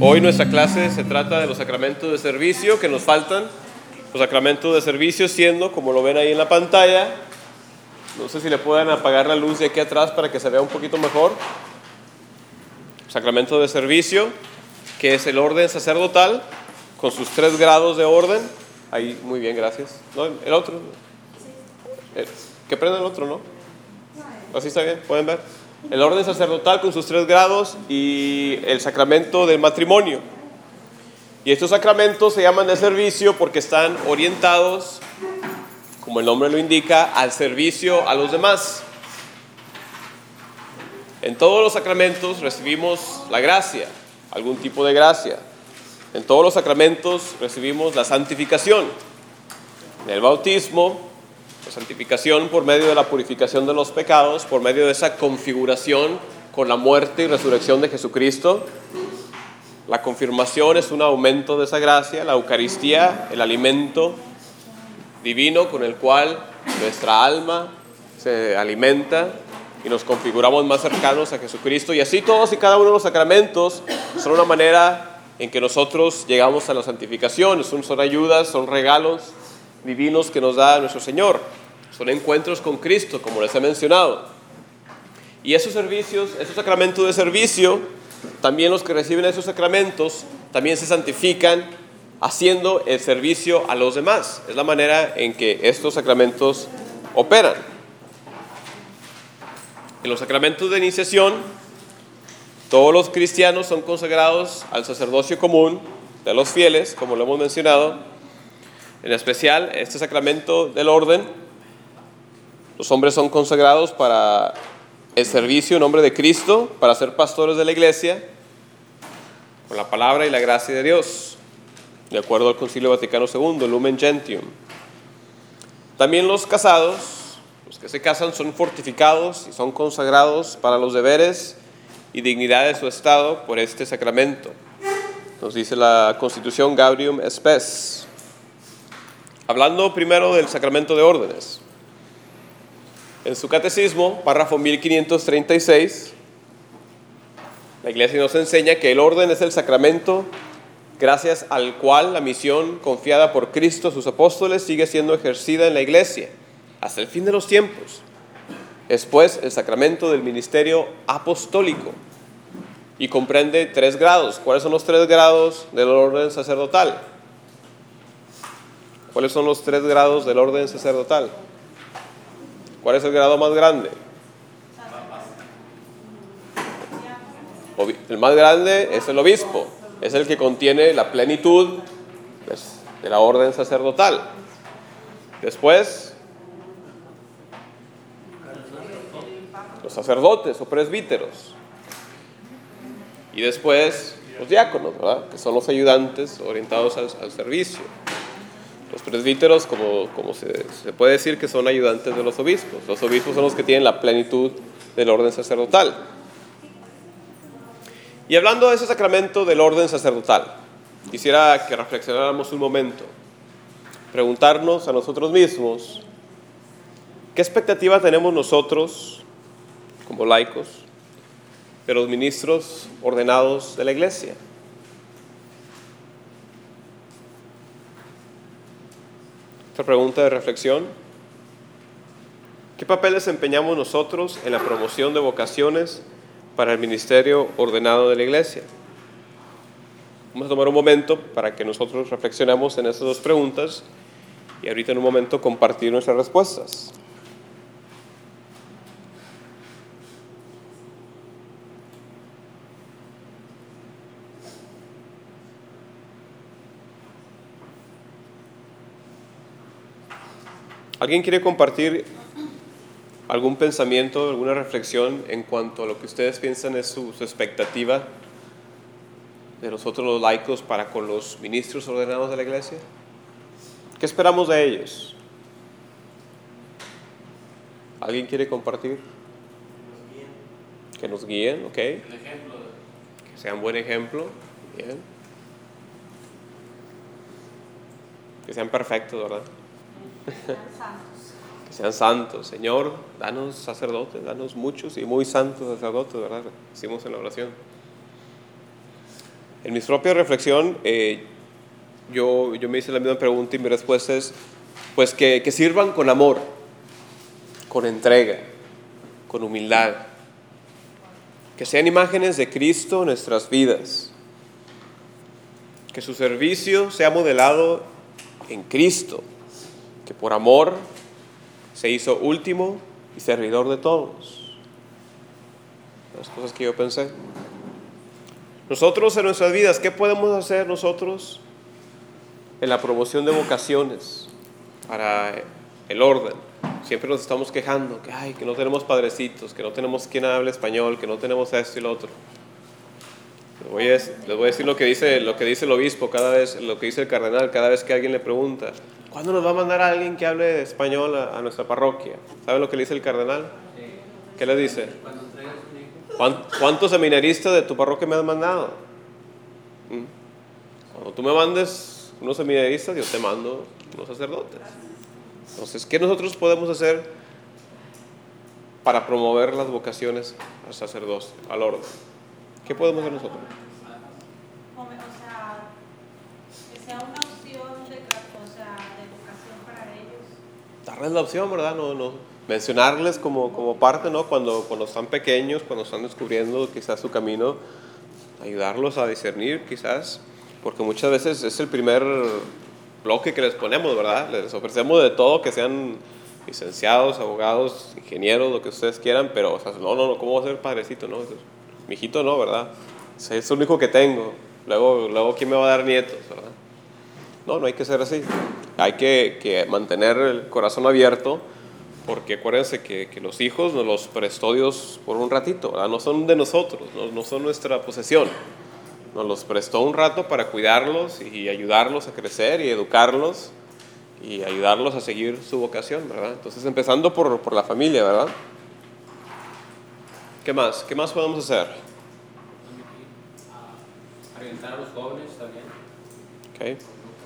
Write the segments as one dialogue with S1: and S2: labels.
S1: Hoy nuestra clase se trata de los sacramentos de servicio que nos faltan. Los sacramentos de servicio siendo, como lo ven ahí en la pantalla, no sé si le pueden apagar la luz de aquí atrás para que se vea un poquito mejor. Sacramento de servicio, que es el orden sacerdotal, con sus 3 grados de orden. Ahí, muy bien, gracias. No, el otro. Que prenda el otro, ¿no? Así está bien, pueden ver. El orden sacerdotal con sus 3 grados y el sacramento del matrimonio. Y estos sacramentos se llaman de servicio porque están orientados, como el nombre lo indica, al servicio a los demás. En todos los sacramentos recibimos la gracia, algún tipo de gracia. En todos los sacramentos recibimos la santificación. En el bautismo, la santificación por medio de la purificación de los pecados, por medio de esa configuración con la muerte y resurrección de Jesucristo. La confirmación es un aumento de esa gracia. La Eucaristía, el alimento divino con el cual nuestra alma se alimenta y nos configuramos más cercanos a Jesucristo. Y así todos y cada uno de los sacramentos son una manera en que nosotros llegamos a la santificación. Son ayudas, son regalos divinos que nos da nuestro Señor. Son encuentros con Cristo, como les he mencionado. Y esos servicios, esos sacramentos de servicio, también los que reciben esos sacramentos, también se santifican haciendo el servicio a los demás. Es la manera en que estos sacramentos operan. En los sacramentos de iniciación, todos los cristianos son consagrados al sacerdocio común de los fieles, como lo hemos mencionado. En especial, este sacramento del orden, los hombres son consagrados para el servicio en nombre de Cristo, para ser pastores de la iglesia, con la palabra y la gracia de Dios, de acuerdo al Concilio Vaticano II, Lumen Gentium. También los casados, los que se casan, son fortificados y son consagrados para los deberes y dignidad de su estado por este sacramento. Nos dice la Constitución Gaudium et Spes. Hablando primero del sacramento de órdenes. En su catecismo, párrafo 1536, la Iglesia nos enseña que el orden es el sacramento gracias al cual la misión confiada por Cristo a sus apóstoles sigue siendo ejercida en la Iglesia hasta el fin de los tiempos. Es pues el sacramento del ministerio apostólico y comprende 3 grados. ¿Cuáles son los 3 grados del orden sacerdotal? ¿Cuáles son los 3 grados del orden sacerdotal? ¿Cuál es el grado más grande? El más grande es el obispo. Es el que contiene la plenitud de la orden sacerdotal. Después, los sacerdotes o presbíteros. Y después, los diáconos, ¿verdad? Que son los ayudantes orientados al servicio. Los presbíteros, como se puede decir, que son ayudantes de los obispos. Los obispos son los que tienen la plenitud del orden sacerdotal. Y hablando de ese sacramento del orden sacerdotal, quisiera que reflexionáramos un momento, preguntarnos a nosotros mismos, ¿qué expectativa tenemos nosotros, como laicos, de los ministros ordenados de la Iglesia? Otra pregunta de reflexión. ¿Qué papel desempeñamos nosotros en la promoción de vocaciones para el ministerio ordenado de la Iglesia? Vamos a tomar un momento para que nosotros reflexionemos en estas 2 preguntas y ahorita en un momento compartir nuestras respuestas. ¿Alguien quiere compartir algún pensamiento, alguna reflexión en cuanto a lo que ustedes piensan es su expectativa de nosotros los laicos para con los ministros ordenados de la Iglesia? ¿Qué esperamos de ellos? ¿Alguien quiere compartir? Que nos guíen, ok. Que sean buen ejemplo, bien. Que sean perfectos, ¿verdad? Que sean santos. Señor, danos sacerdotes, danos muchos y muy santos sacerdotes, ¿verdad? Hicimos en la oración. En mi propia reflexión, yo me hice la misma pregunta y mi respuesta es, pues que sirvan con amor, con entrega, con humildad, que sean imágenes de Cristo en nuestras vidas, que su servicio sea modelado en Cristo, que por amor se hizo último y servidor de todos. Las cosas que yo pensé. Nosotros en nuestras vidas, ¿qué podemos hacer nosotros en la promoción de vocaciones para el orden? Siempre nos estamos quejando que no tenemos padrecitos, que no tenemos quien hable español, que no tenemos esto y lo otro. Les voy a decir lo que dice el obispo cada vez, lo que dice el cardenal cada vez que alguien le pregunta, ¿cuándo nos va a mandar a alguien que hable español a nuestra parroquia? ¿Saben lo que le dice el cardenal? ¿Qué le dice? ¿Cuántos seminaristas de tu parroquia me has mandado? Cuando tú me mandes unos seminaristas, yo te mando unos sacerdotes. Entonces, ¿qué nosotros podemos hacer para promover las vocaciones al sacerdocio, al orden? ¿Qué podemos hacer nosotros?
S2: O sea, que sea una opción de vocación para ellos.
S1: Darles la opción, ¿verdad? No, mencionarles como parte, ¿no? Cuando están pequeños, cuando están descubriendo quizás su camino, ayudarlos a discernir quizás, porque muchas veces es el primer bloque que les ponemos, ¿verdad? Les ofrecemos de todo, que sean licenciados, abogados, ingenieros, lo que ustedes quieran, pero, o sea, no, ¿cómo va a ser padrecito? No, mi hijito no, ¿verdad? Es lo único que tengo. Luego ¿quién me va a dar nietos, verdad? No hay que ser así. Hay que mantener el corazón abierto, porque acuérdense que los hijos nos los prestó Dios por un ratito, ¿verdad? No son de nosotros, no son nuestra posesión. Nos los prestó un rato para cuidarlos y ayudarlos a crecer y educarlos y ayudarlos a seguir su vocación, ¿verdad? Entonces, empezando por la familia, ¿verdad? ¿Qué más? ¿Qué más podemos hacer?
S3: Orientar a los jóvenes también.
S1: Okay.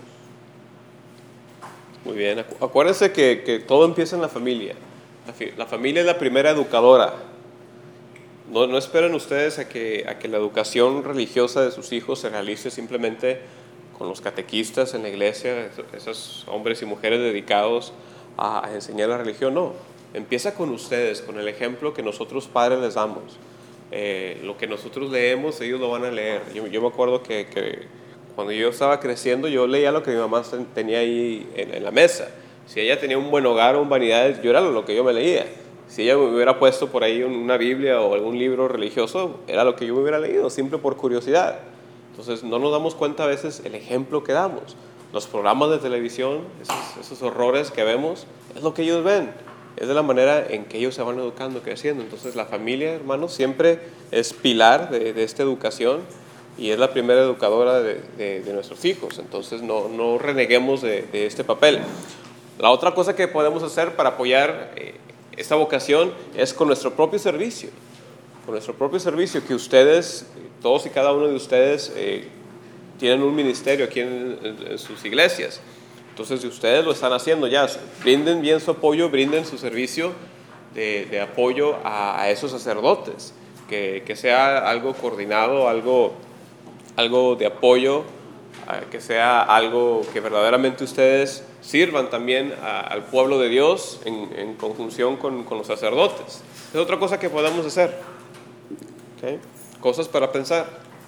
S1: Muy bien. Acuérdense que todo empieza en la familia. La familia es la primera educadora. No esperen ustedes a que la educación religiosa de sus hijos se realice simplemente con los catequistas en la iglesia, esos hombres y mujeres dedicados a enseñar la religión. No, empieza con ustedes, con el ejemplo que nosotros padres les damos. Lo que nosotros leemos, ellos lo van a leer. Yo me acuerdo que cuando yo estaba creciendo, yo leía lo que mi mamá tenía ahí en la mesa. Si ella tenía un buen hogar o un vanidades, yo era lo que yo me leía. Si ella me hubiera puesto por ahí una Biblia o algún libro religioso, era lo que yo me hubiera leído, simple por curiosidad. Entonces no nos damos cuenta a veces el ejemplo que damos. Los programas de televisión, esos horrores que vemos, es lo que ellos ven. Es de la manera en que ellos se van educando, creciendo. Entonces la familia, hermanos, siempre es pilar de esta educación y es la primera educadora de nuestros hijos. Entonces no reneguemos de este papel. La otra cosa que podemos hacer para apoyar esta vocación es con nuestro propio servicio. Con nuestro propio servicio, que ustedes, todos y cada uno de ustedes, tienen un ministerio aquí en sus iglesias. Entonces, si ustedes lo están haciendo ya, brinden bien su apoyo, brinden su servicio de apoyo a esos sacerdotes. Que sea algo coordinado, algo de apoyo, que sea algo que verdaderamente ustedes sirvan también al pueblo de Dios en conjunción con los sacerdotes. Es otra cosa que podemos hacer. ¿Okay? Cosas para pensar.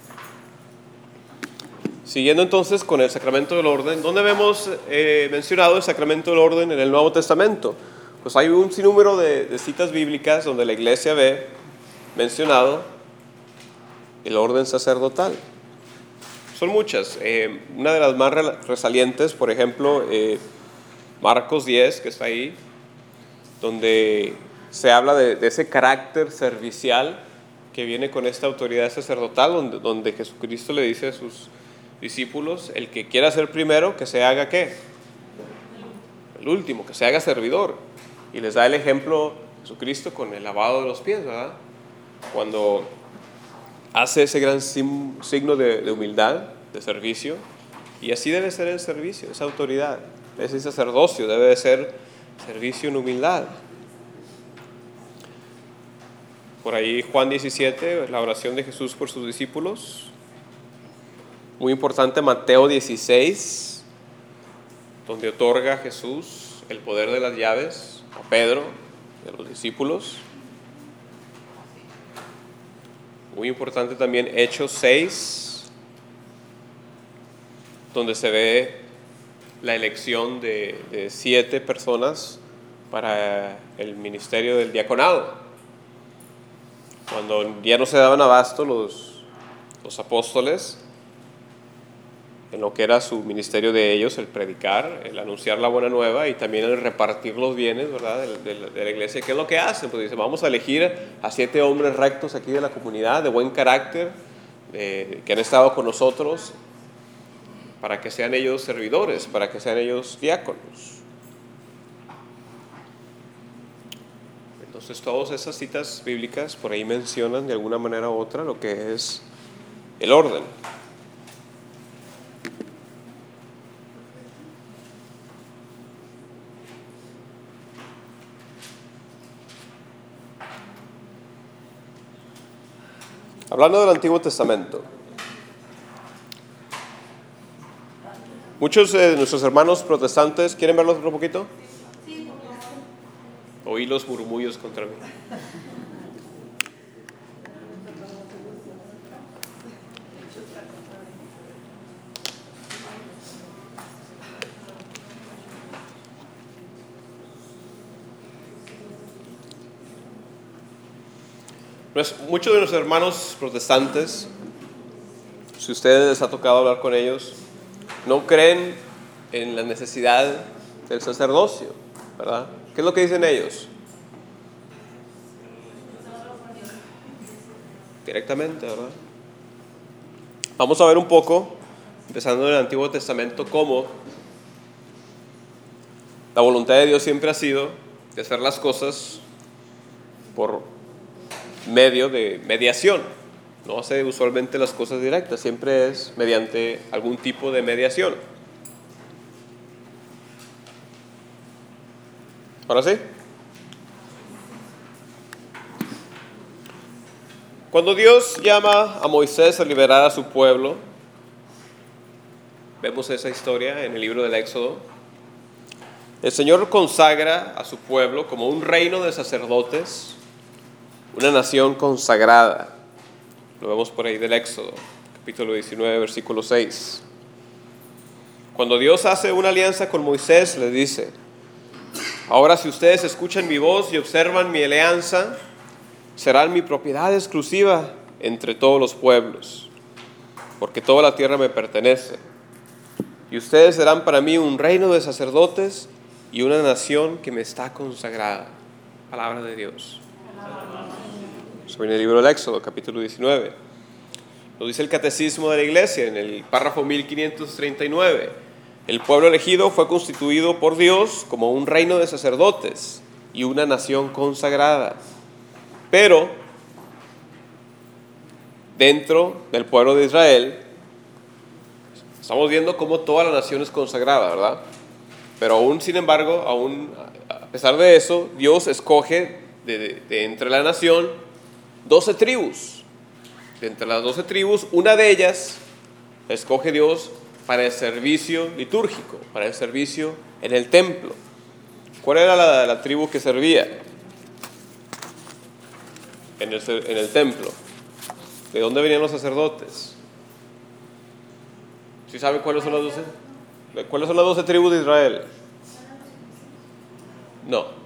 S1: Siguiendo entonces con el sacramento del orden, ¿dónde vemos mencionado el sacramento del orden en el Nuevo Testamento? Pues hay un sinnúmero de citas bíblicas donde la iglesia ve mencionado el orden sacerdotal. Son muchas. Una de las más resalientes, por ejemplo, Marcos 10, que está ahí, donde se habla de ese carácter servicial que viene con esta autoridad sacerdotal, donde Jesucristo le dice a sus discípulos, el que quiera ser primero, que se haga ¿qué? El último, que se haga servidor. Y les da el ejemplo Jesucristo con el lavado de los pies, ¿verdad? Cuando hace ese gran signo de humildad, de servicio, y así debe ser el servicio, esa autoridad, ese sacerdocio debe de ser servicio en humildad. Por ahí Juan 17, la oración de Jesús por sus discípulos. Muy importante, Mateo 16, donde otorga a Jesús el poder de las llaves a Pedro y a los discípulos. Muy importante también Hechos 6, donde se ve la elección de 7 personas para el ministerio del diaconado. Cuando ya no se daban abasto los apóstoles en lo que era su ministerio de ellos, el predicar, el anunciar la buena nueva y también el repartir los bienes, ¿verdad?, de la iglesia. ¿Qué es lo que hacen? Pues dicen, vamos a elegir a 7 hombres rectos aquí de la comunidad, de buen carácter, que han estado con nosotros, para que sean ellos servidores, para que sean ellos diáconos. Entonces todas esas citas bíblicas por ahí mencionan de alguna manera u otra lo que es el orden. Hablando del Antiguo Testamento, muchos de nuestros hermanos protestantes, ¿quieren verlos otro poquito? Oí los murmullos contra mí. Muchos de nuestros hermanos protestantes, si ustedes les ha tocado hablar con ellos, no creen en la necesidad del sacerdocio, ¿verdad? ¿Qué es lo que dicen ellos? Directamente, ¿verdad? Vamos a ver un poco, empezando en el Antiguo Testamento, cómo la voluntad de Dios siempre ha sido de hacer las cosas por medio de mediación. No hace usualmente las cosas directas, siempre es mediante algún tipo de mediación. ¿Ahora sí? Cuando Dios llama a Moisés a liberar a su pueblo, vemos esa historia en el libro del Éxodo. El Señor consagra a su pueblo como un reino de sacerdotes, una nación consagrada. Lo vemos por ahí del Éxodo, capítulo 19, versículo 6. Cuando Dios hace una alianza con Moisés, le dice: ahora si ustedes escuchan mi voz y observan mi alianza, serán mi propiedad exclusiva entre todos los pueblos, porque toda la tierra me pertenece. Y ustedes serán para mí un reino de sacerdotes y una nación que me está consagrada. Palabra de Dios. Eso viene en el libro del Éxodo, capítulo 19. Lo dice el Catecismo de la Iglesia en el párrafo 1539. El pueblo elegido fue constituido por Dios como un reino de sacerdotes y una nación consagrada. Pero dentro del pueblo de Israel estamos viendo cómo toda la nación es consagrada, ¿verdad? Pero aún, sin embargo, a pesar de eso, Dios escoge de entre la nación 12 tribus. De entre las 12 tribus, una de ellas escoge Dios para el servicio litúrgico, para el servicio en el templo. ¿Cuál era la tribu que servía en el templo? ¿De dónde venían los sacerdotes? ¿Sí saben cuáles son las 12? ¿Cuáles son las 12 tribus de Israel? No.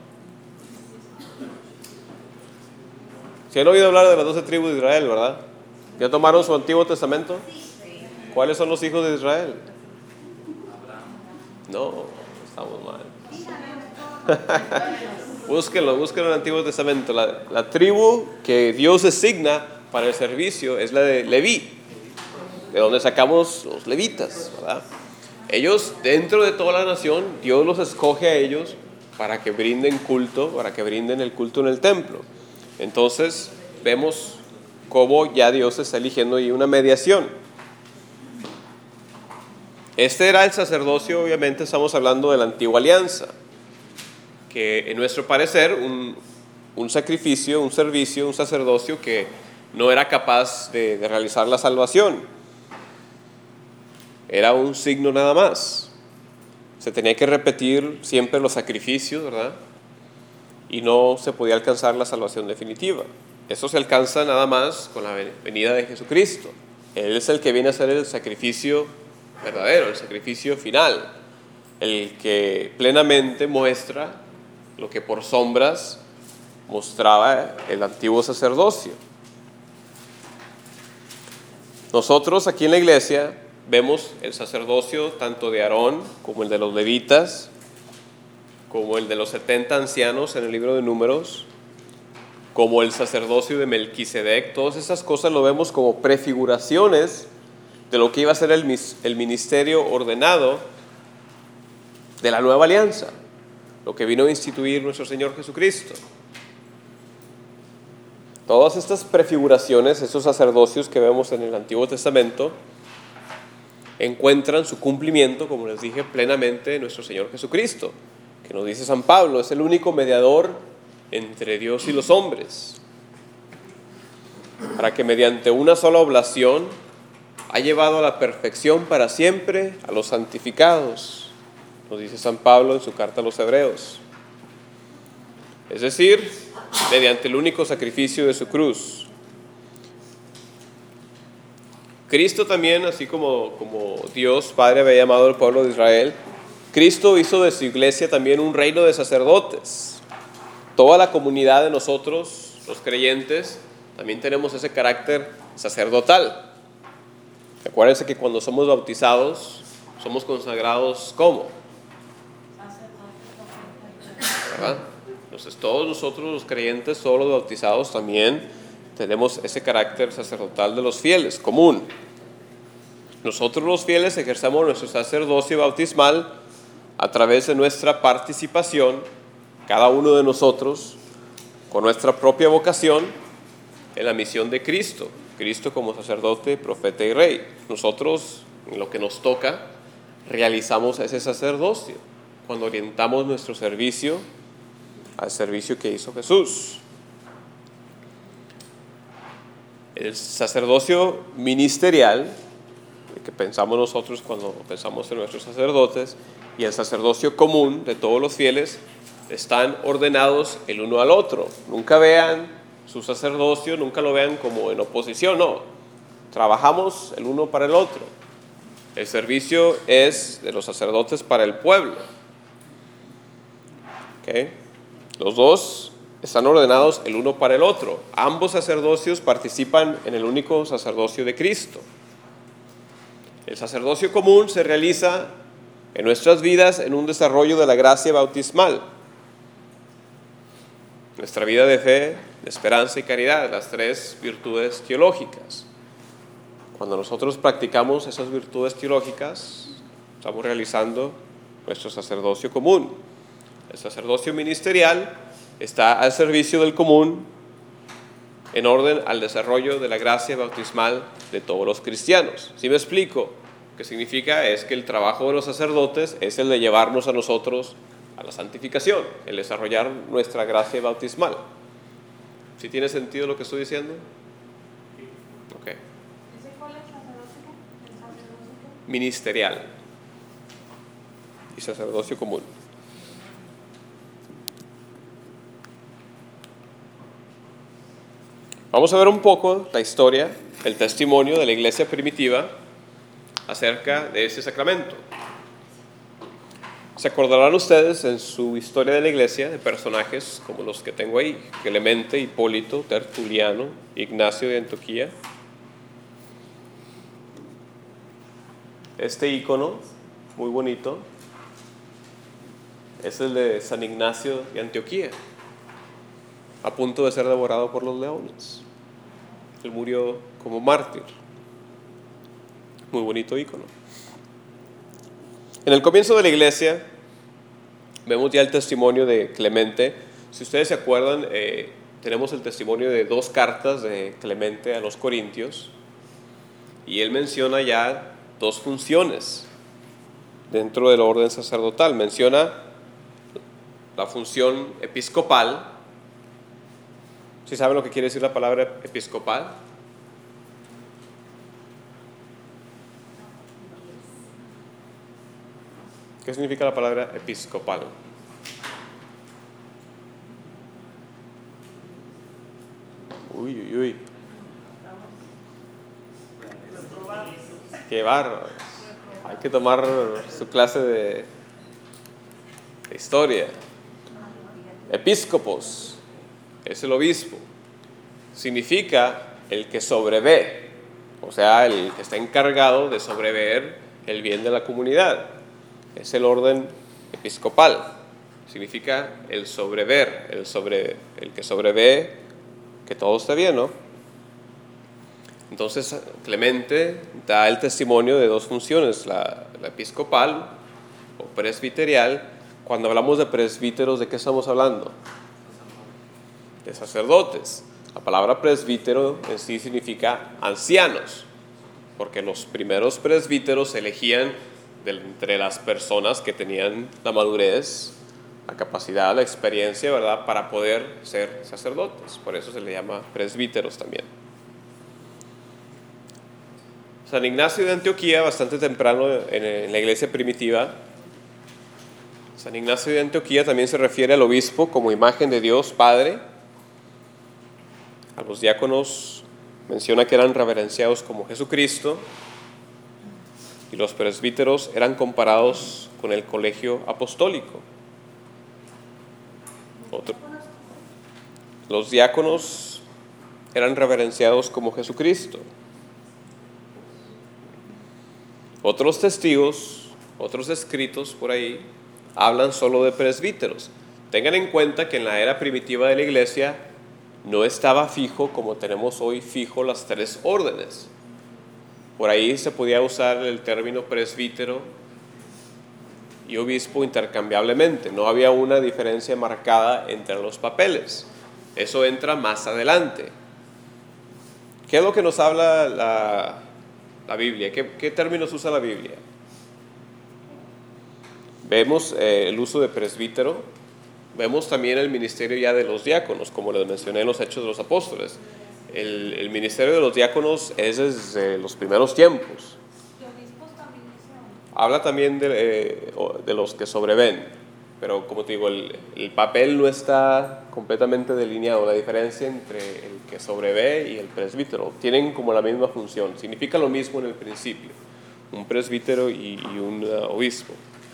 S1: Si han oído hablar de las 12 tribus de Israel, ¿verdad? ¿Ya tomaron su Antiguo Testamento? ¿Cuáles son los hijos de Israel? No, estamos mal. Búsquenlo en el Antiguo Testamento. La tribu que Dios designa para el servicio es la de Leví, de donde sacamos los levitas, ¿verdad? Ellos, dentro de toda la nación, Dios los escoge a ellos para que brinden culto, para que brinden el culto en el templo. Entonces, vemos cómo ya Dios está eligiendo ahí una mediación. Este era el sacerdocio, obviamente estamos hablando de la antigua alianza, que en nuestro parecer un sacrificio, un servicio, un sacerdocio que no era capaz de realizar la salvación. era un signo nada más. Se tenía que repetir siempre los sacrificios, ¿verdad? Y no se podía alcanzar la salvación definitiva. Eso se alcanza nada más con la venida de Jesucristo. Él es el que viene a hacer el sacrificio verdadero, el sacrificio final, el que plenamente muestra lo que por sombras mostraba el antiguo sacerdocio. Nosotros aquí en la iglesia vemos el sacerdocio tanto de Aarón como el de los levitas, como el de los 70 ancianos en el libro de Números, como el sacerdocio de Melquisedec. Todas esas cosas lo vemos como prefiguraciones de lo que iba a ser el ministerio ordenado de la nueva alianza, lo que vino a instituir nuestro Señor Jesucristo. Todas estas prefiguraciones, esos sacerdocios que vemos en el Antiguo Testamento, encuentran su cumplimiento, como les dije, plenamente en nuestro Señor Jesucristo, que nos dice San Pablo, es el único mediador entre Dios y los hombres, para que mediante una sola oblación ha llevado a la perfección para siempre a los santificados, nos dice San Pablo en su carta a los Hebreos. Es decir, mediante el único sacrificio de su cruz. Cristo también, así como Dios Padre había llamado al pueblo de Israel, Cristo hizo de su iglesia también un reino de sacerdotes. Toda la comunidad de nosotros, los creyentes, también tenemos ese carácter sacerdotal. Acuérdense que cuando somos bautizados, somos consagrados ¿cómo? ¿Verdad? Entonces todos nosotros los creyentes, todos los bautizados también tenemos ese carácter sacerdotal de los fieles, común. Nosotros los fieles ejercemos nuestro sacerdocio bautismal a través de nuestra participación, cada uno de nosotros, con nuestra propia vocación, en la misión de Cristo. Cristo como sacerdote, profeta y rey. Nosotros, en lo que nos toca, realizamos ese sacerdocio cuando orientamos nuestro servicio al servicio que hizo Jesús. El sacerdocio ministerial, el que pensamos nosotros cuando pensamos en nuestros sacerdotes, y el sacerdocio común de todos los fieles están ordenados el uno al otro. Nunca vean su sacerdocio, nunca lo vean como en oposición, no. Trabajamos el uno para el otro. El servicio es de los sacerdotes para el pueblo. ¿Okay? Los dos están ordenados el uno para el otro. Ambos sacerdocios participan en el único sacerdocio de Cristo. El sacerdocio común se realiza en nuestras vidas en un desarrollo de la gracia bautismal. Nuestra vida de fe, de esperanza y caridad, las tres virtudes teológicas. Cuando nosotros practicamos esas virtudes teológicas, estamos realizando nuestro sacerdocio común. El sacerdocio ministerial está al servicio del común en orden al desarrollo de la gracia bautismal de todos los cristianos. ¿Sí me explico? Lo que significa es que el trabajo de los sacerdotes es el de llevarnos a nosotros a la santificación, el desarrollar nuestra gracia bautismal. ¿Sí tiene sentido lo que estoy diciendo? Ok.
S2: ¿Ese cuál es el sacerdocio? ¿El sacerdocio?
S1: Ministerial y sacerdocio común. Vamos a ver un poco la historia, el testimonio de la iglesia primitiva acerca de ese sacramento. Se acordarán ustedes en su historia de la iglesia de personajes como los que tengo ahí: Clemente, Hipólito, Tertuliano, Ignacio de Antioquía. Este ícono, muy bonito, es el de San Ignacio de Antioquía, a punto de ser devorado por los leones. Él murió como mártir. Muy bonito ícono. En el comienzo de la iglesia vemos ya el testimonio de Clemente. Si ustedes se acuerdan, tenemos el testimonio de 2 cartas de Clemente a los Corintios, y él menciona ya 2 funciones dentro del orden sacerdotal. Menciona la función episcopal. ¿Sí saben lo que quiere decir la palabra episcopal? ¿Qué significa la palabra episcopal? Uy, uy, uy. Qué bárbaro. Hay que tomar su clase de historia. Episcopos es el obispo. Significa el que sobrevé, o sea, el que está encargado de sobrever el bien de la comunidad. Es el orden episcopal. Significa el sobrever, el que sobrevé que todo esté bien, ¿no? Entonces Clemente da el testimonio de dos funciones, la episcopal o presbiterial. Cuando hablamos de presbíteros, ¿de qué estamos hablando? De sacerdotes. La palabra presbítero en sí significa ancianos, porque los primeros presbíteros se elegían entre las personas que tenían la madurez, la capacidad, la experiencia, ¿verdad?, para poder ser sacerdotes. Por eso se le llama presbíteros también. San Ignacio de Antioquía, bastante temprano en la iglesia primitiva, San Ignacio de Antioquía también se refiere al obispo como imagen de Dios Padre. A los diáconos menciona que eran reverenciados como Jesucristo, y los presbíteros eran comparados con el colegio apostólico. Los diáconos eran reverenciados como Jesucristo. Otros testigos, otros escritos por ahí, hablan solo de presbíteros. Tengan en cuenta que en la era primitiva de la iglesia no estaba fijo como tenemos hoy fijo las tres órdenes. Por ahí se podía usar el término presbítero y obispo intercambiablemente. No había una diferencia marcada entre los papeles. Eso entra más adelante. ¿Qué es lo que nos habla la Biblia? ¿Qué términos usa la Biblia? Vemos el uso de presbítero, vemos también el ministerio ya de los diáconos, como les mencioné en los Hechos de los Apóstoles. El ministerio de los diáconos es desde los primeros tiempos.
S2: ¿Y obispos también dice?
S1: Habla también de los que sobreven, pero como te digo, el papel no está completamente delineado. La diferencia entre el que sobrevé y el presbítero tienen como la misma función, significa lo mismo en el principio, un presbítero y un obispo.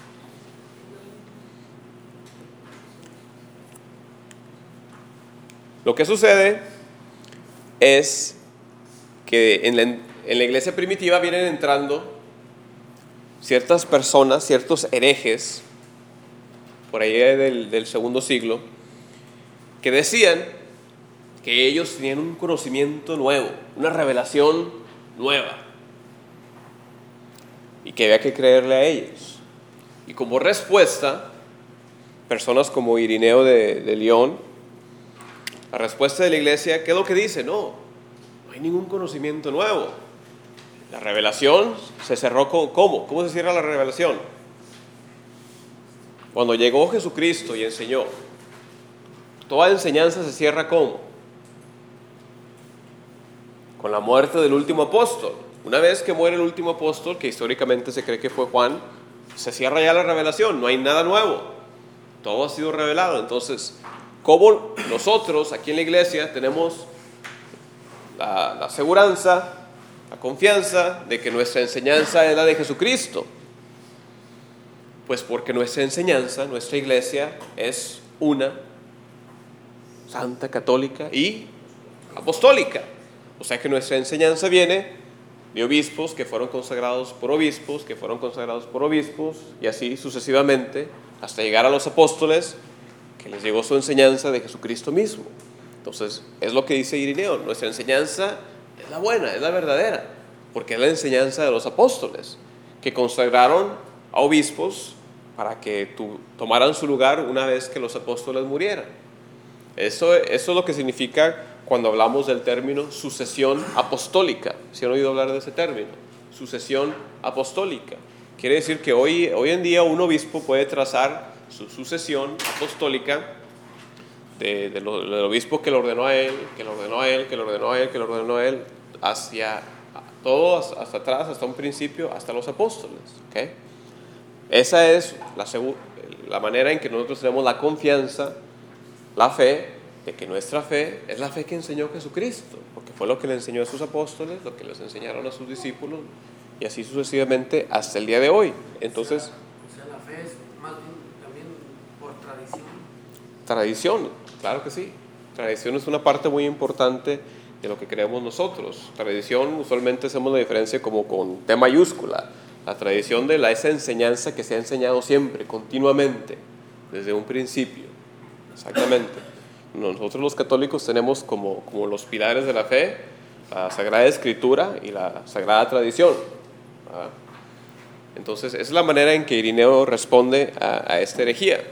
S1: Lo que sucede es que en la iglesia primitiva vienen entrando ciertas personas, ciertos herejes, por ahí del segundo siglo, que decían que ellos tenían un conocimiento nuevo, una revelación nueva, y que había que creerle a ellos. Y como respuesta, personas como Irineo de León, la respuesta de la iglesia, ¿qué es lo que dice? No hay ningún conocimiento nuevo. La revelación se cerró ¿cómo? ¿Cómo se cierra la revelación? Cuando llegó Jesucristo y enseñó. Toda enseñanza se cierra ¿cómo? Con la muerte del último apóstol. Una vez que muere el último apóstol, que históricamente se cree que fue Juan, se cierra ya la revelación, no hay nada nuevo. Todo ha sido revelado. Entonces, ¿cómo nosotros aquí en la iglesia tenemos la aseguranza, la confianza de que nuestra enseñanza es la de Jesucristo? Pues porque nuestra enseñanza, nuestra iglesia es una, santa, católica y apostólica. O sea que nuestra enseñanza viene de obispos que fueron consagrados por obispos, que fueron consagrados por obispos, y así sucesivamente, hasta llegar a los apóstoles, que les llegó su enseñanza de Jesucristo mismo. Entonces, es lo que dice Irineo, nuestra enseñanza es la buena, es la verdadera, porque es la enseñanza de los apóstoles, que consagraron a obispos para que tomaran su lugar una vez que los apóstoles murieran. Eso es lo que significa cuando hablamos del término sucesión apostólica. ¿Sí han oído hablar de ese término? Sucesión apostólica. Quiere decir que hoy en día un obispo puede trazar su sucesión apostólica del obispo que lo ordenó a él, que lo ordenó a él, que lo ordenó a él, que lo ordenó a él, hacia todo, hasta atrás, hasta un principio, hasta los apóstoles. ¿Okay? Esa es la manera en que nosotros tenemos la confianza, la fe, de que nuestra fe es la fe que enseñó Jesucristo, porque fue lo que le enseñó a sus apóstoles, lo que les enseñaron a sus discípulos, y así sucesivamente hasta el día de hoy. Entonces,
S4: O sea, la fe es más bien también por tradición.
S1: tradición, claro que sí. Tradición es una parte muy importante de lo que creemos nosotros. Tradición usualmente hacemos la diferencia como con T mayúscula. La tradición de esa enseñanza que se ha enseñado siempre, continuamente, desde un principio. Exactamente. Nosotros los católicos tenemos como los pilares de la fe la Sagrada Escritura y la Sagrada Tradición. Entonces, esa es la manera en que Irineo responde a esta herejía.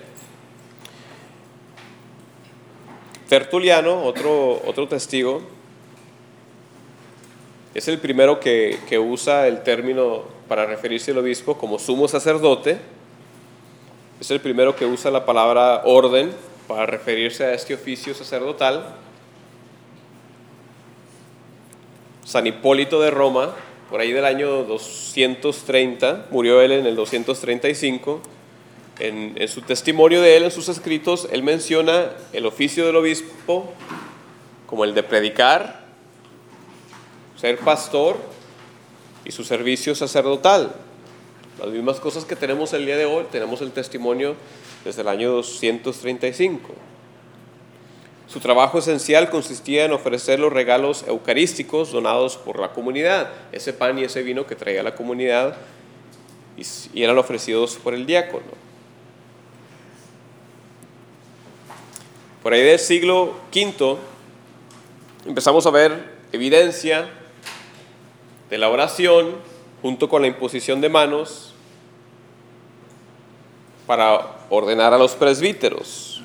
S1: Tertuliano, otro testigo, es el primero que usa el término para referirse al obispo como sumo sacerdote. Es el primero que usa la palabra orden para referirse a este oficio sacerdotal. San Hipólito de Roma, por ahí del año 230, murió él en el 235. En su testimonio de él, en sus escritos, él menciona el oficio del obispo como el de predicar, ser pastor y su servicio sacerdotal. Las mismas cosas que tenemos el día de hoy, tenemos el testimonio desde el año 235. Su trabajo esencial consistía en ofrecer los regalos eucarísticos donados por la comunidad, ese pan y ese vino que traía la comunidad y eran ofrecidos por el diácono. Por ahí del siglo V empezamos a ver evidencia de la oración junto con la imposición de manos para ordenar a los presbíteros.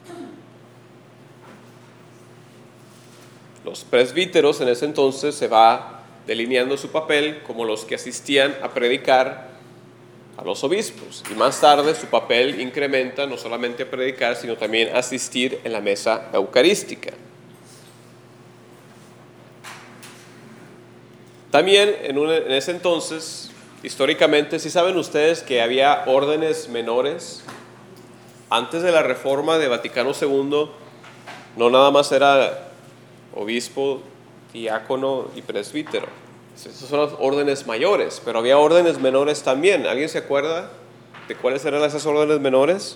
S1: Los presbíteros en ese entonces se va delineando su papel como los que asistían a predicar a los obispos, y más tarde su papel incrementa no solamente a predicar, sino también a asistir en la mesa eucarística. También en ese entonces, históricamente, ¿sí saben ustedes que había órdenes menores? Antes de la reforma de Vaticano II, no nada más era obispo, diácono y presbítero. Esas son las órdenes mayores, pero había órdenes menores también. ¿Alguien se acuerda de cuáles eran esas órdenes menores?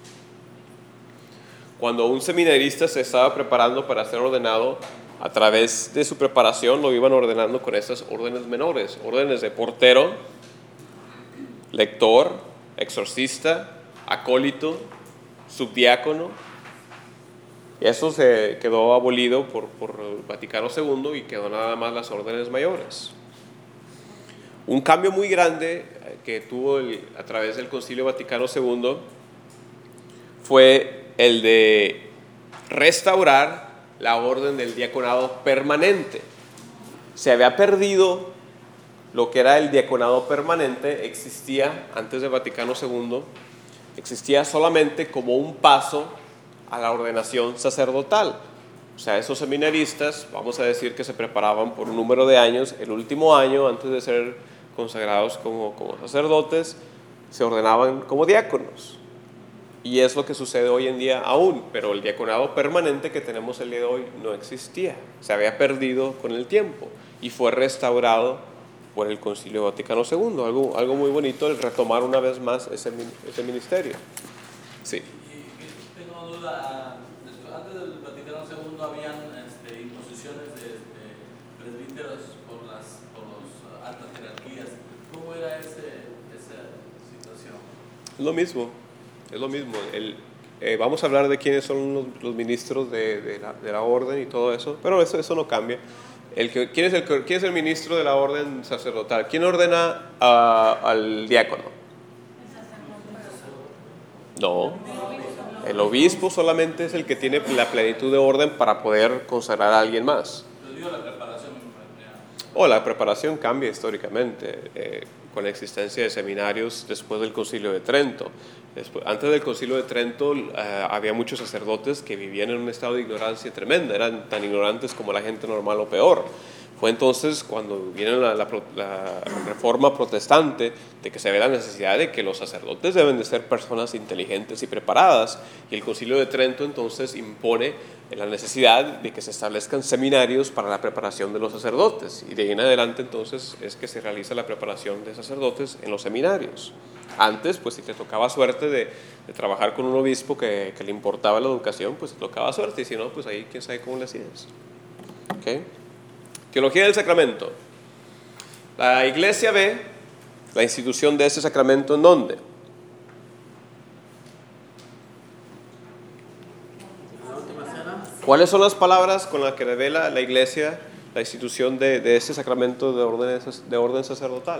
S1: Cuando un seminarista se estaba preparando para ser ordenado, a través de su preparación lo iban ordenando con esas órdenes menores, órdenes de portero, lector, exorcista, acólito, subdiácono. Y eso se quedó abolido por Vaticano II y quedó nada más las órdenes mayores. Un cambio muy grande que tuvo a través del Concilio Vaticano II fue el de restaurar la orden del diaconado permanente. Se había perdido lo que era el diaconado permanente, existía antes de Vaticano II, existía solamente como un paso a la ordenación sacerdotal. O sea, esos seminaristas, vamos a decir que se preparaban por un número de años, el último año antes de ser consagrados como sacerdotes, se ordenaban como diáconos. Y es lo que sucede hoy en día aún, pero el diaconado permanente que tenemos el día de hoy no existía, se había perdido con el tiempo y fue restaurado por el Concilio Vaticano II, algo muy bonito, el retomar una vez más ese ministerio. Sí.
S5: Y tengo duda, antes del Vaticano II habían imposiciones de presbíteros por las altas jerarquías. ¿Cómo era esa situación?
S1: Es lo mismo. Vamos a hablar de quiénes son los ministros de la orden y todo eso, pero eso no cambia. ¿Quién es el ministro de la orden sacerdotal? ¿Quién ordena al diácono? No, el obispo solamente es el que tiene la plenitud de orden para poder consagrar a alguien más. La preparación cambia históricamente con la existencia de seminarios después del Concilio de Trento. Antes del Concilio de Trento había muchos sacerdotes que vivían en un estado de ignorancia tremenda, eran tan ignorantes como la gente normal o peor. Fue entonces cuando viene la reforma protestante, de que se ve la necesidad de que los sacerdotes deben de ser personas inteligentes y preparadas, y el Concilio de Trento entonces impone la necesidad de que se establezcan seminarios para la preparación de los sacerdotes, y de ahí en adelante entonces es que se realiza la preparación de sacerdotes en los seminarios. Antes, pues si te tocaba suerte de trabajar con un obispo que le importaba la educación, pues te tocaba suerte, y si no, pues ahí quién sabe cómo le hacías. ¿Okay? Teología del sacramento. La Iglesia ve la institución de ese sacramento ¿en dónde? ¿Cuáles son las palabras con las que revela la Iglesia la institución de ese sacramento de orden sacerdotal?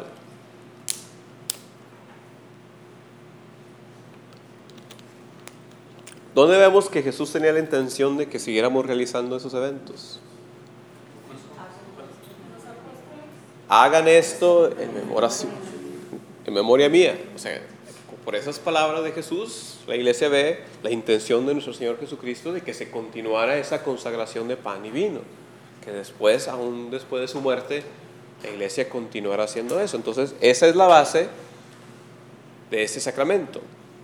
S1: ¿Dónde vemos que Jesús tenía la intención de que siguiéramos realizando esos eventos? Hagan esto en memoria mía. O sea, por esas palabras de Jesús, la Iglesia ve la intención de nuestro Señor Jesucristo de que se continuara esa consagración de pan y vino, que después, aún después de su muerte, la Iglesia continuará haciendo eso. Entonces, esa es la base de ese sacramento.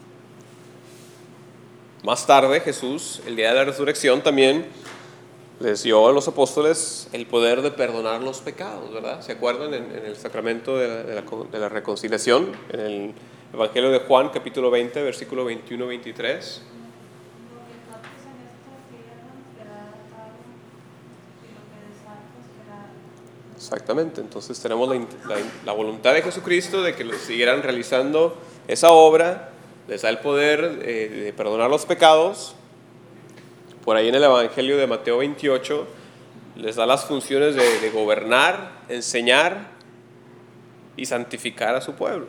S1: Más tarde, Jesús, el día de la resurrección, también les dio a los apóstoles el poder de perdonar los pecados, ¿verdad? ¿Se acuerdan en el sacramento de la reconciliación? En el Evangelio de Juan, capítulo 20, versículo 21-23. Exactamente, entonces tenemos la voluntad de Jesucristo de que lo siguieran realizando esa obra, les da el poder de perdonar los pecados. Por ahí en el Evangelio de Mateo 28 les da las funciones de gobernar, enseñar y santificar a su pueblo.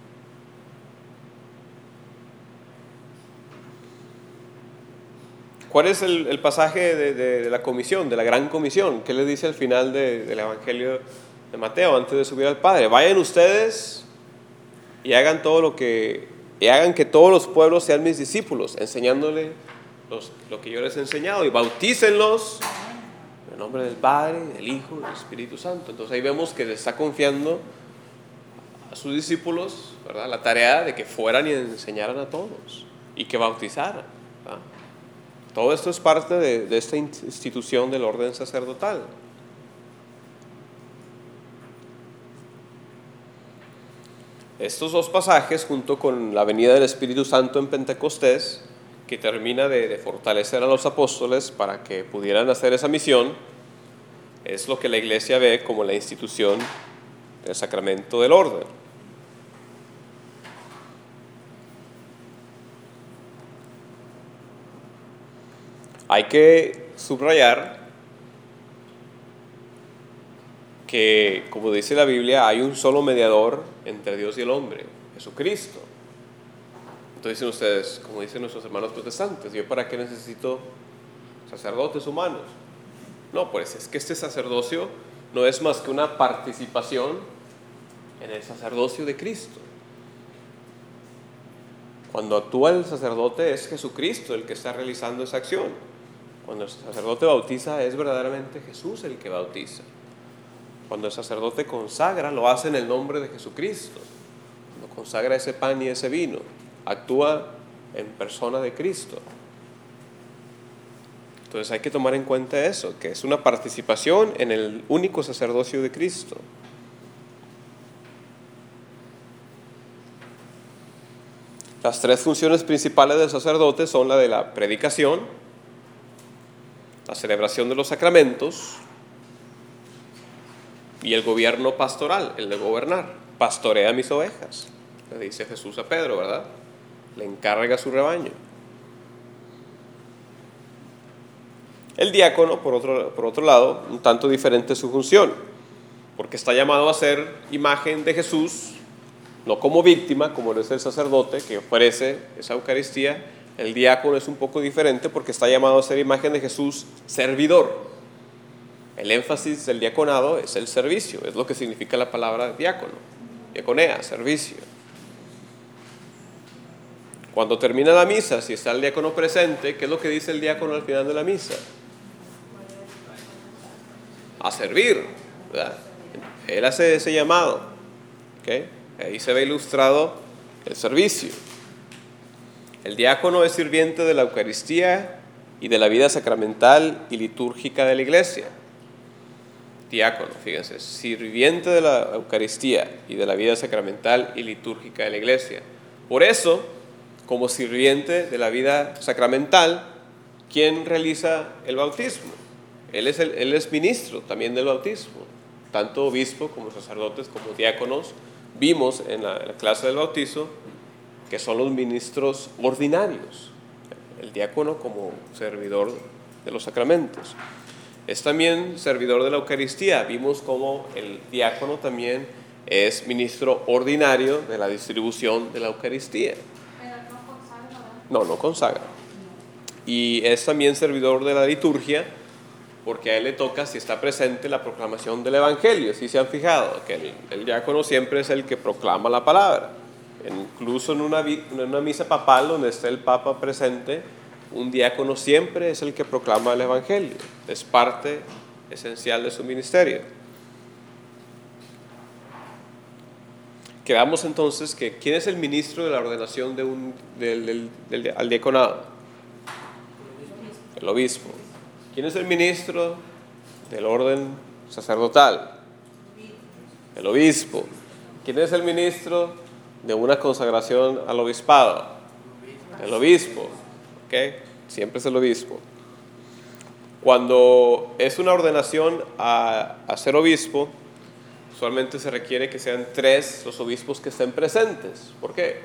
S1: ¿Cuál es el pasaje de la comisión, de la gran comisión? ¿Qué les dice al final del Evangelio de Mateo antes de subir al Padre? Vayan ustedes y hagan que todos los pueblos sean mis discípulos, enseñándole lo que yo les he enseñado, y bautícenlos en el nombre del Padre, del Hijo y del Espíritu Santo. Entonces ahí vemos que le está confiando a sus discípulos, ¿verdad?, la tarea de que fueran y enseñaran a todos y que bautizaran, ¿verdad? Todo esto es parte de esta institución del orden sacerdotal. Estos dos pasajes, junto con la venida del Espíritu Santo en Pentecostés, que termina de fortalecer a los apóstoles para que pudieran hacer esa misión, es lo que la Iglesia ve como la institución del sacramento del orden. Hay que subrayar que, como dice la Biblia, hay un solo mediador entre Dios y el hombre, Jesucristo. Entonces dicen ustedes, como dicen nuestros hermanos protestantes, ¿yo para qué necesito sacerdotes humanos? No, pues es que este sacerdocio no es más que una participación en el sacerdocio de Cristo. Cuando actúa el sacerdote es Jesucristo el que está realizando esa acción. Cuando el sacerdote bautiza es verdaderamente Jesús el que bautiza. Cuando el sacerdote consagra, lo hace en el nombre de Jesucristo. Cuando consagra ese pan y ese vino, actúa en persona de Cristo. Entonces hay que tomar en cuenta eso, que es una participación en el único sacerdocio de Cristo. Las tres funciones principales del sacerdote son la de la predicación, la celebración de los sacramentos y el gobierno pastoral, el de gobernar. Pastorea mis ovejas, le dice Jesús a Pedro, ¿verdad? Le encarga su rebaño. El diácono, por otro lado, un tanto diferente su función, porque está llamado a ser imagen de Jesús, no como víctima, como lo es el sacerdote que ofrece esa Eucaristía. El diácono es un poco diferente porque está llamado a ser imagen de Jesús, servidor. El énfasis del diaconado es el servicio, es lo que significa la palabra diácono, diaconea, servicio. Cuando termina la misa, si está el diácono presente, ¿qué es lo que dice el diácono al final de la misa? A servir, ¿verdad? Él hace ese llamado, ¿ok? Ahí se ve ilustrado el servicio. El diácono es sirviente de la Eucaristía y de la vida sacramental y litúrgica de la iglesia. Diácono, fíjense, sirviente de la Eucaristía y de la vida sacramental y litúrgica de la iglesia. Por eso, como sirviente de la vida sacramental, ¿quién realiza el bautismo? Él es ministro también del bautismo. Tanto obispo como sacerdotes como diáconos vimos en la clase del bautizo que son los ministros ordinarios. El diácono como servidor de los sacramentos. Es también servidor de la Eucaristía. Vimos cómo el diácono también es ministro ordinario de la distribución de la Eucaristía.
S2: Pero no consagra, ¿verdad?
S1: No consagra. Y es también servidor de la liturgia, porque a él le toca, si está presente, la proclamación del Evangelio. Si se han fijado, que el diácono siempre es el que proclama la palabra. Incluso en una misa papal donde esté el Papa presente, un diácono siempre es el que proclama el Evangelio. Es parte esencial de su ministerio. Quedamos entonces que ¿quién es el ministro de la ordenación al diaconado? El obispo. ¿Quién es el ministro del orden sacerdotal? El obispo. ¿Quién es el ministro de una consagración al obispado? El obispo. ¿Ok? Siempre es el obispo. Cuando es una ordenación a ser obispo, usualmente se requiere que sean 3 los obispos que estén presentes. ¿Por qué?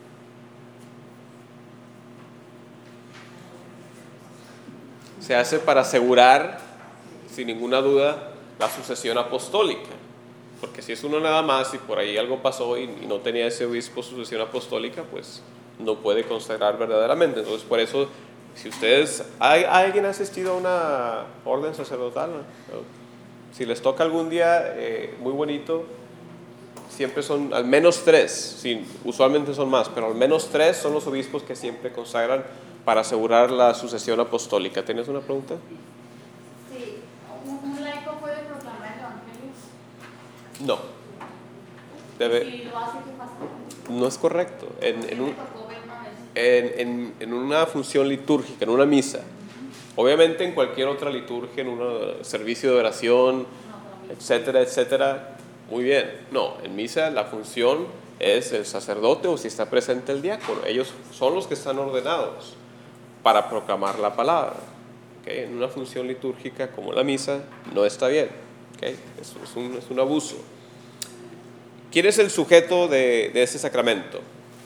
S1: Se hace para asegurar, sin ninguna duda, la sucesión apostólica. Porque si es uno nada más y por ahí algo pasó y no tenía ese obispo sucesión apostólica, pues no puede consagrar verdaderamente. Entonces, por eso, si ustedes, ¿alguien ha asistido a una orden sacerdotal? Si les toca algún día, muy bonito, siempre son al menos 3, sí, usualmente son más, pero al menos 3 son los obispos que siempre consagran para asegurar la sucesión apostólica. ¿Tienes una pregunta?
S2: Sí, ¿un laico puede proclamar el Evangelio?
S1: No. Debe,
S2: Si lo hace, ¿qué pasa?
S1: no es correcto.
S2: Me tocó ver una vez.
S1: En una función litúrgica, en una misa, obviamente en cualquier otra liturgia, en un servicio de oración, etcétera, etcétera, muy bien. No, en misa la función es el sacerdote o si está presente el diácono. Ellos son los que están ordenados para proclamar la palabra. ¿Okay? En una función litúrgica como la misa no está bien. ¿Okay? Es un abuso. ¿Quién es el sujeto de ese sacramento?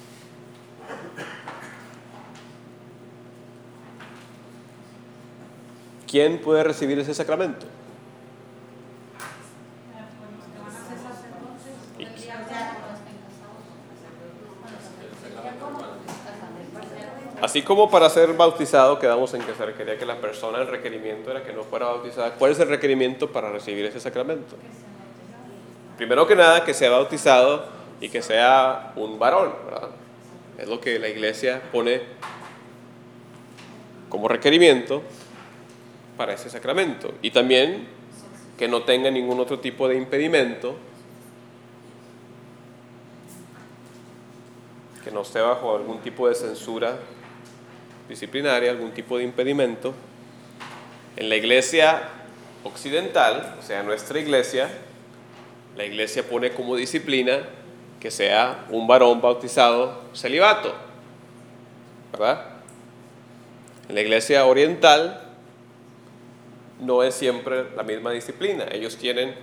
S1: ¿Quién puede recibir ese sacramento?
S2: Los que van a ser sacerdotes, el diácono.
S1: Así como para ser bautizado, quedamos en que se requería que la persona, el requerimiento era que no fuera bautizada. ¿Cuál es el requerimiento para recibir ese sacramento? Primero que nada, que sea bautizado y que sea un varón, ¿verdad? Es lo que la iglesia pone como requerimiento para ese sacramento. Y también que no tenga ningún otro tipo de impedimento, que no esté bajo algún tipo de censura disciplinaria, algún tipo de impedimento. En la iglesia occidental, o sea, nuestra iglesia, la iglesia pone como disciplina que sea un varón bautizado celibato, ¿verdad? En la iglesia oriental no es siempre la misma disciplina. Ellos tienen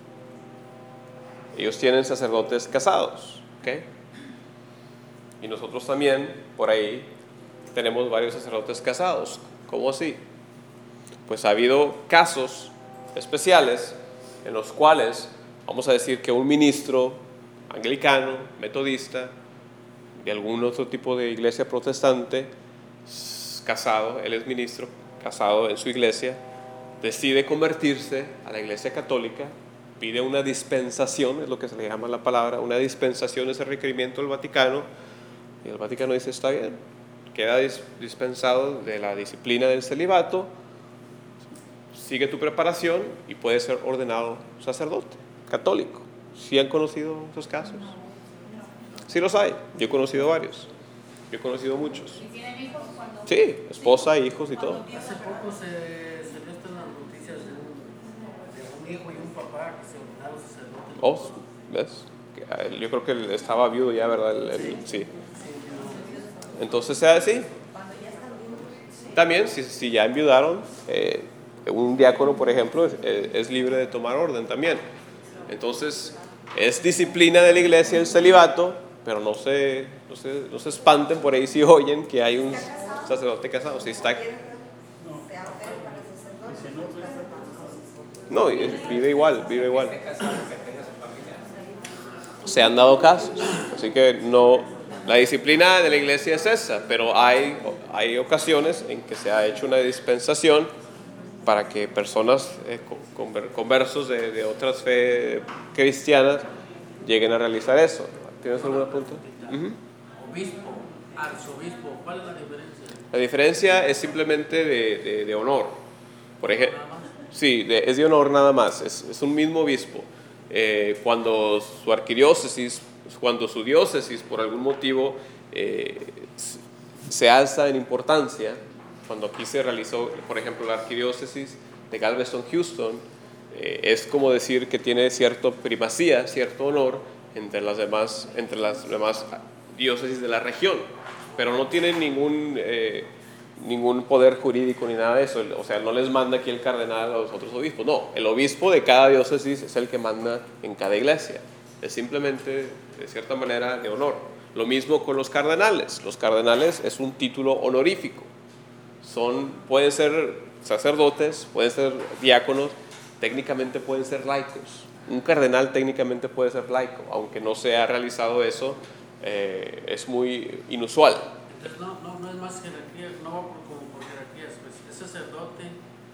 S1: sacerdotes casados, ¿ok? Y nosotros también, por ahí, tenemos varios sacerdotes casados. ¿Cómo así? Pues ha habido casos especiales en los cuales, vamos a decir que un ministro anglicano, metodista, de algún otro tipo de iglesia protestante, casado, él es ministro, casado en su iglesia, decide convertirse a la iglesia católica, pide una dispensación, es lo que se le llama la palabra, una dispensación es el requerimiento del Vaticano, y el Vaticano dice, está bien, queda dispensado de la disciplina del celibato, sigue tu preparación y puedes ser ordenado sacerdote católico. ¿Sí han conocido esos casos? Sí los hay. Yo he conocido varios. Yo he conocido muchos.
S2: ¿Y tienen hijos cuando?
S1: Sí, esposa, hijos y todo.
S4: Hace poco se dio esto en las noticias de un hijo y un papá que se ordenaron sacerdotes.
S1: Oh, ¿ves? Yo creo que él estaba viudo ya, ¿verdad? Sí. Entonces sea así. También, si ya enviudaron, un diácono, por ejemplo, es libre de tomar orden también. Entonces, es disciplina de la iglesia el celibato, pero no se espanten por ahí si oyen que hay un sacerdote casado. Si está... No, vive igual. Se han dado casos, así que no, la disciplina de la iglesia es esa, pero hay ocasiones en que se ha hecho una dispensación para que personas conversos de otras fe cristianas lleguen a realizar eso. ¿Tienes algún punto?
S4: Obispo, arzobispo, ¿cuál es la diferencia?
S1: La diferencia es simplemente de honor. Por ejemplo, sí, es de honor nada más, es un mismo obispo. Cuando su arquidiócesis, cuando su diócesis por algún motivo se alza en importancia, cuando aquí se realizó, por ejemplo, la arquidiócesis de Galveston-Houston, es como decir que tiene cierta primacía, cierto honor entre las demás diócesis de la región, pero no tiene ningún poder jurídico ni nada de eso. O sea, no les manda aquí el cardenal a los otros obispos. No, el obispo de cada diócesis es el que manda en cada iglesia. Es simplemente, de cierta manera, de honor. Lo mismo con los cardenales. Los cardenales es un título honorífico. Pueden ser sacerdotes, pueden ser diáconos, técnicamente pueden ser laicos. Un cardenal técnicamente puede ser laico, aunque no se ha realizado eso, es muy inusual.
S4: Entonces no es más jerarquía, no va por jerarquías, pues es sacerdote,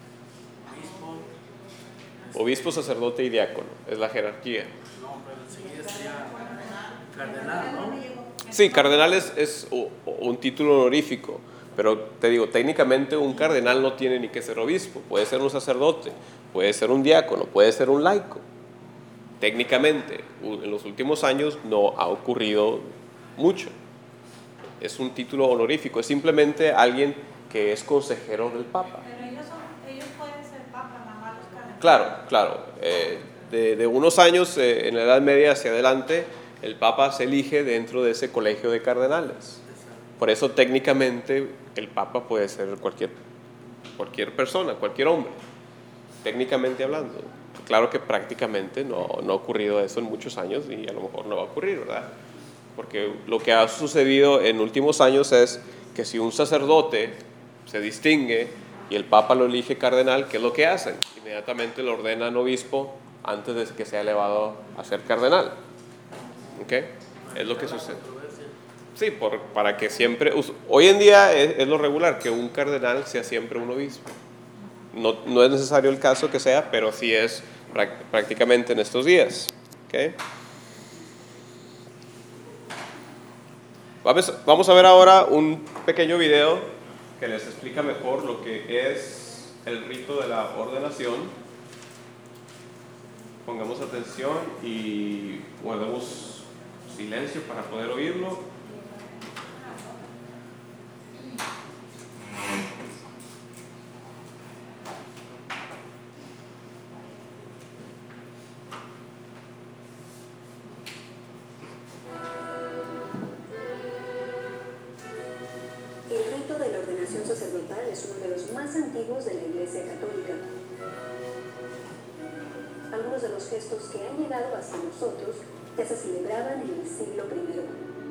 S1: Obispo, sacerdote y diácono, es la jerarquía.
S4: No, pero enseguida sería cardenal, ¿no?
S1: Sí, cardenal es un título honorífico, pero te digo, técnicamente un cardenal no tiene ni que ser obispo, puede ser un sacerdote, puede ser un diácono, puede ser un laico. Técnicamente, en los últimos años no ha ocurrido mucho. Es un título honorífico, es simplemente alguien que es consejero del Papa.
S2: Pero ellos pueden ser papas, nada más los cardenales.
S1: Claro. De unos años, en la Edad Media hacia adelante, el Papa se elige dentro de ese colegio de cardenales. Por eso técnicamente el Papa puede ser cualquier persona, cualquier hombre, técnicamente hablando. Claro que prácticamente no ha ocurrido eso en muchos años y a lo mejor no va a ocurrir, ¿verdad? Porque lo que ha sucedido en últimos años es que si un sacerdote se distingue y el Papa lo elige cardenal, ¿qué es lo que hacen? Inmediatamente lo ordenan obispo antes de que sea elevado a ser cardenal. ¿Ok? Es lo que sucede. Sí, para que siempre... Hoy en día es lo regular, que un cardenal sea siempre un obispo. No es necesario el caso que sea, pero sí es prácticamente en estos días. ¿Ok? Vamos a ver ahora un pequeño video que les explica mejor lo que es el rito de la ordenación. Pongamos atención y guardemos silencio para poder oírlo.
S6: El rito de la ordenación sacerdotal es uno de los más antiguos de la Iglesia Católica. Algunos de los gestos que han llegado hasta nosotros ya se celebraban en el siglo I.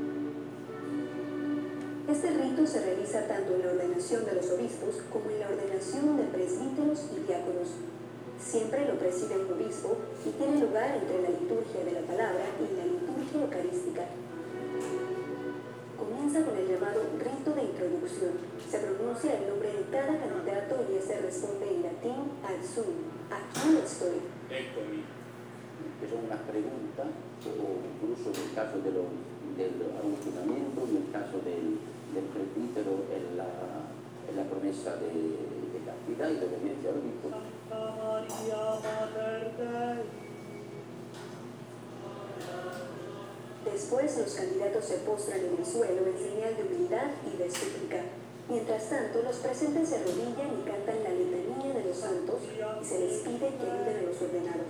S6: Este rito se realiza tanto en la ordenación de los obispos como en la ordenación de presbíteros y diáconos. Siempre lo preside un obispo y tiene lugar entre la liturgia de la palabra y la liturgia eucarística. Comienza con el llamado rito de introducción. Se pronuncia el nombre de cada candidato y ese responde en latín ad sum. Aquí estoy.
S7: Eccomi, que son unas preguntas, o incluso en el caso del adoctrinamiento, en el caso del presbítero, en la promesa de castidad y de obediencia al obispo.
S6: Después los candidatos se postran en el suelo en señal de humildad y de súplica. Mientras tanto, los presentes se arrodillan y cantan la letanía de los santos y se les pide que ayuden a los ordenados.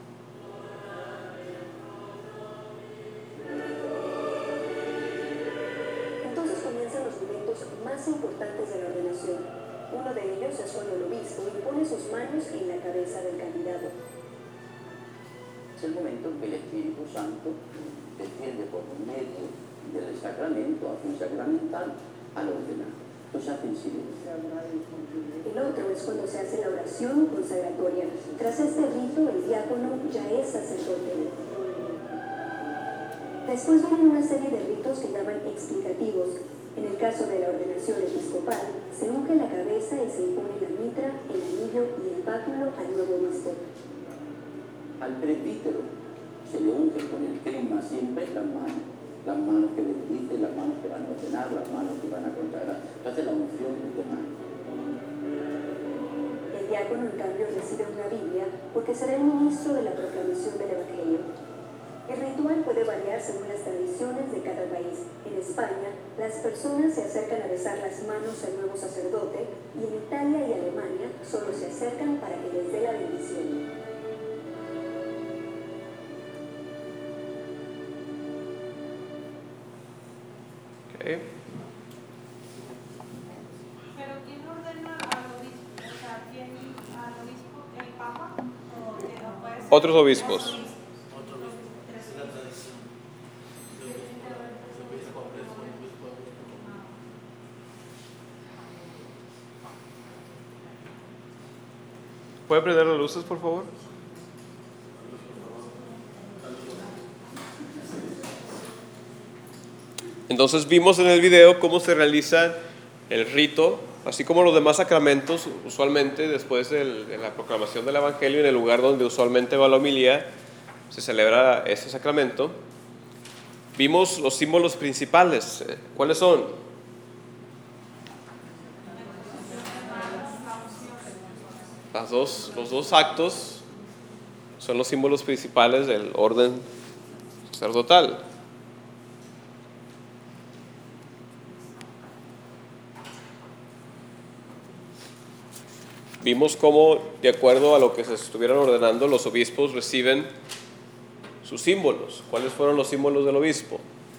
S6: Entonces comienzan los momentos más importantes de la ordenación. Uno de ellos es cuando el obispo impone sus manos en la cabeza del candidato.
S7: Es el momento en que el Espíritu Santo desciende por medio del sacramento, acción sacramental, al ordenado. Entonces hacen silencio.
S6: El otro es cuando se hace la oración consagratoria. Tras este rito, el diácono ya es sacerdote. Después vienen una serie de ritos que llaman explicativos. En el caso de la ordenación episcopal, se unge la cabeza y se impone la mitra, el anillo y el báculo al nuevo obispo.
S7: Al presbítero se le unge con el crisma siempre las manos que bendicen, las manos que van a ordenar, las manos que van a consagrar. Entonces la unción de manos.
S6: El diácono, en cambio, recibe una Biblia porque será el ministro de la proclamación del Evangelio. El ritual puede variar según las tradiciones de cada país. En España, las personas se acercan a besar las manos al nuevo sacerdote y en Italia y Alemania solo se acercan para que les dé la bendición.
S1: Okay.
S2: Pero ¿quién ordena al obispo? O sea, ¿quién al obispo? ¿El papa? ¿O puede ser
S1: Otros obispos.
S4: Otro obispo. Es la tradición. De obispo a obispo, obispo a obispo.
S1: ¿Puede prender las luces, por favor? Entonces vimos en el video cómo se realiza el rito, así como los demás sacramentos, usualmente después de la proclamación del Evangelio, en el lugar donde usualmente va la homilía, se celebra ese sacramento. Vimos los símbolos principales. ¿Cuáles son? Los dos actos son los símbolos principales del orden sacerdotal. Vimos cómo, de acuerdo a lo que se estuvieron ordenando, los obispos reciben sus símbolos. ¿Cuáles fueron los símbolos del obispo?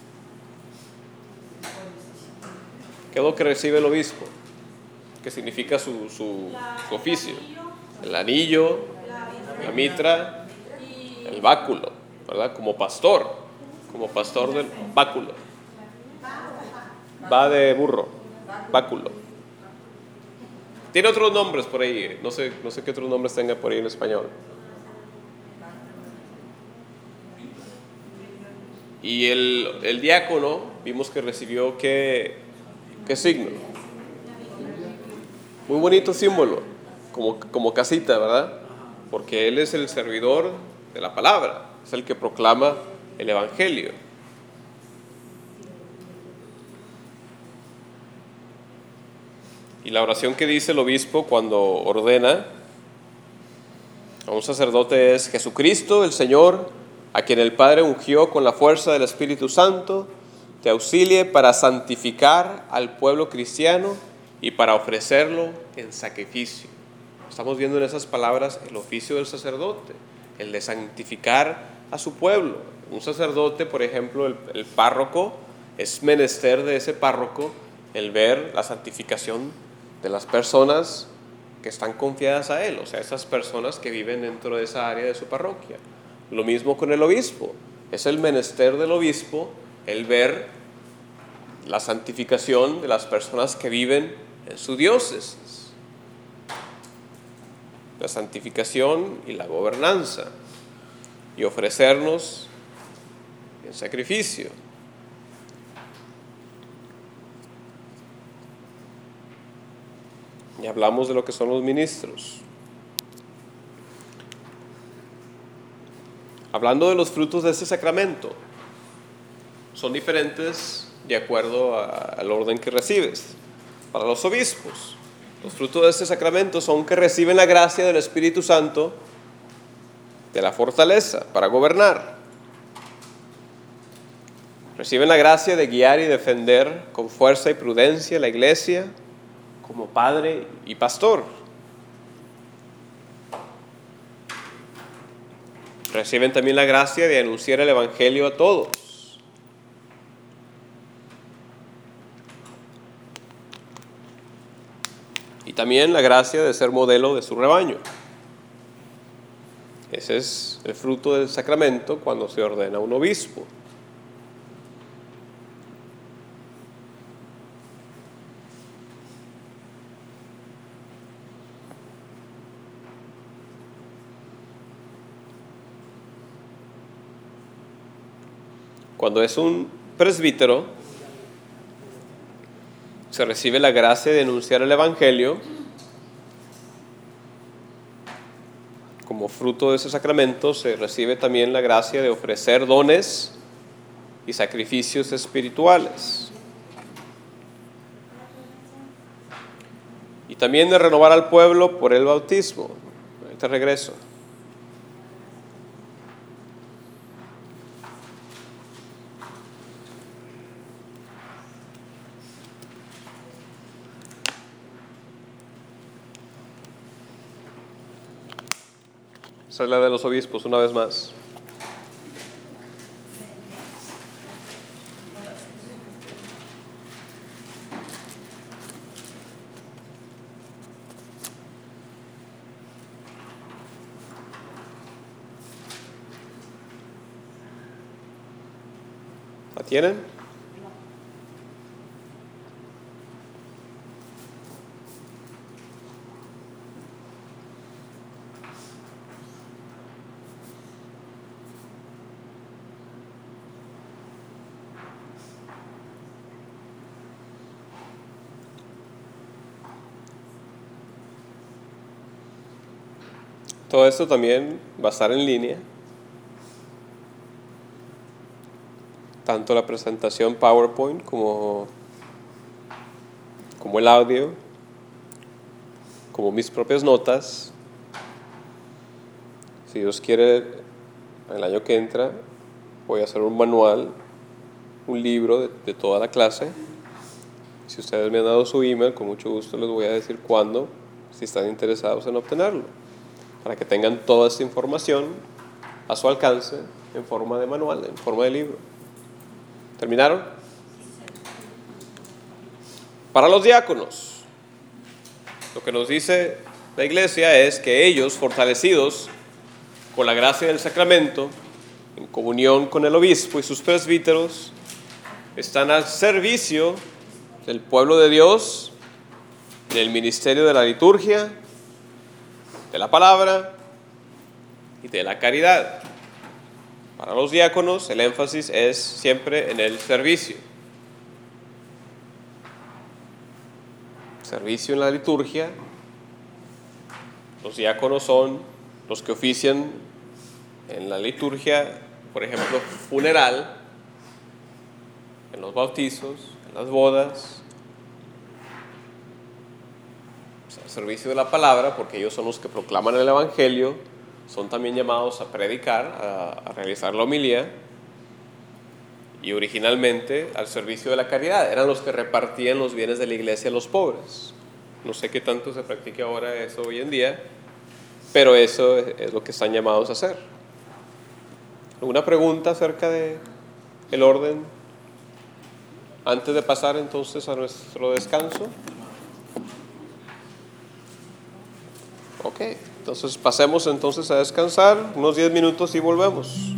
S1: ¿Qué es lo que recibe el obispo? ¿Qué significa su oficio? El anillo, la mitra, el báculo, ¿verdad? Como pastor del báculo. Va de burro, báculo. Tiene otros nombres por ahí, no sé qué otros nombres tenga por ahí en español. Y el diácono, vimos que recibió ¿qué signo? Muy bonito símbolo, como casita, ¿verdad? Porque él es el servidor de la palabra, es el que proclama el Evangelio. Y la oración que dice el obispo cuando ordena a un sacerdote es: Jesucristo, el Señor, a quien el Padre ungió con la fuerza del Espíritu Santo, te auxilie para santificar al pueblo cristiano y para ofrecerlo en sacrificio. Estamos viendo en esas palabras el oficio del sacerdote, el de santificar a su pueblo. Un sacerdote, por ejemplo, el párroco, es menester de ese párroco el ver la santificación de las personas que están confiadas a él, o sea, esas personas que viven dentro de esa área de su parroquia. Lo mismo con el obispo, es el menester del obispo el ver la santificación de las personas que viven en su diócesis, la santificación y la gobernanza, y ofrecernos en sacrificio. Y hablamos de lo que son los ministros. Hablando de los frutos de este sacramento, son diferentes de acuerdo al orden que recibes. Para los obispos, Los frutos de este sacramento son que reciben la gracia del Espíritu Santo, de la fortaleza para gobernar. Reciben la gracia de guiar y defender con fuerza y prudencia la iglesia como padre y pastor. Reciben también la gracia de anunciar el Evangelio a todos. Y también la gracia de ser modelo de su rebaño. Ese es el fruto del sacramento cuando se ordena un obispo. Cuando es un presbítero, se recibe la gracia de anunciar el Evangelio. Como fruto de ese sacramento se recibe también la gracia de ofrecer dones y sacrificios espirituales. Y también de renovar al pueblo por el bautismo. Ahorita regreso. Esa es la de los obispos, una vez más. ¿La tienen? Todo esto también va a estar en línea. Tanto la presentación PowerPoint como el audio, como mis propias notas. Si Dios quiere, el año que entra voy a hacer un manual, un libro de toda la clase. Si ustedes me han dado su email, con mucho gusto les voy a decir cuándo, si están interesados en obtenerlo, para que tengan toda esta información a su alcance en forma de manual, en forma de libro. ¿Terminaron? Para los diáconos, lo que nos dice la Iglesia es que ellos, fortalecidos con la gracia del sacramento, en comunión con el obispo y sus presbíteros, están al servicio del pueblo de Dios, del ministerio de la liturgia, de la palabra y de la caridad. Para los diáconos el énfasis es siempre en el servicio. Servicio en la liturgia. Los diáconos son los que ofician en la liturgia, por ejemplo, funeral, en los bautizos, en las bodas, al servicio de la palabra, porque ellos son los que proclaman el Evangelio, son también llamados a predicar, a realizar la homilía, y originalmente al servicio de la caridad. Eran los que repartían los bienes de la iglesia a los pobres. No sé qué tanto se practica ahora eso hoy en día, pero eso es lo que están llamados a hacer. ¿Alguna pregunta acerca de el orden antes de pasar entonces a nuestro descanso? Ok, entonces pasemos entonces a descansar unos 10 minutos y volvemos.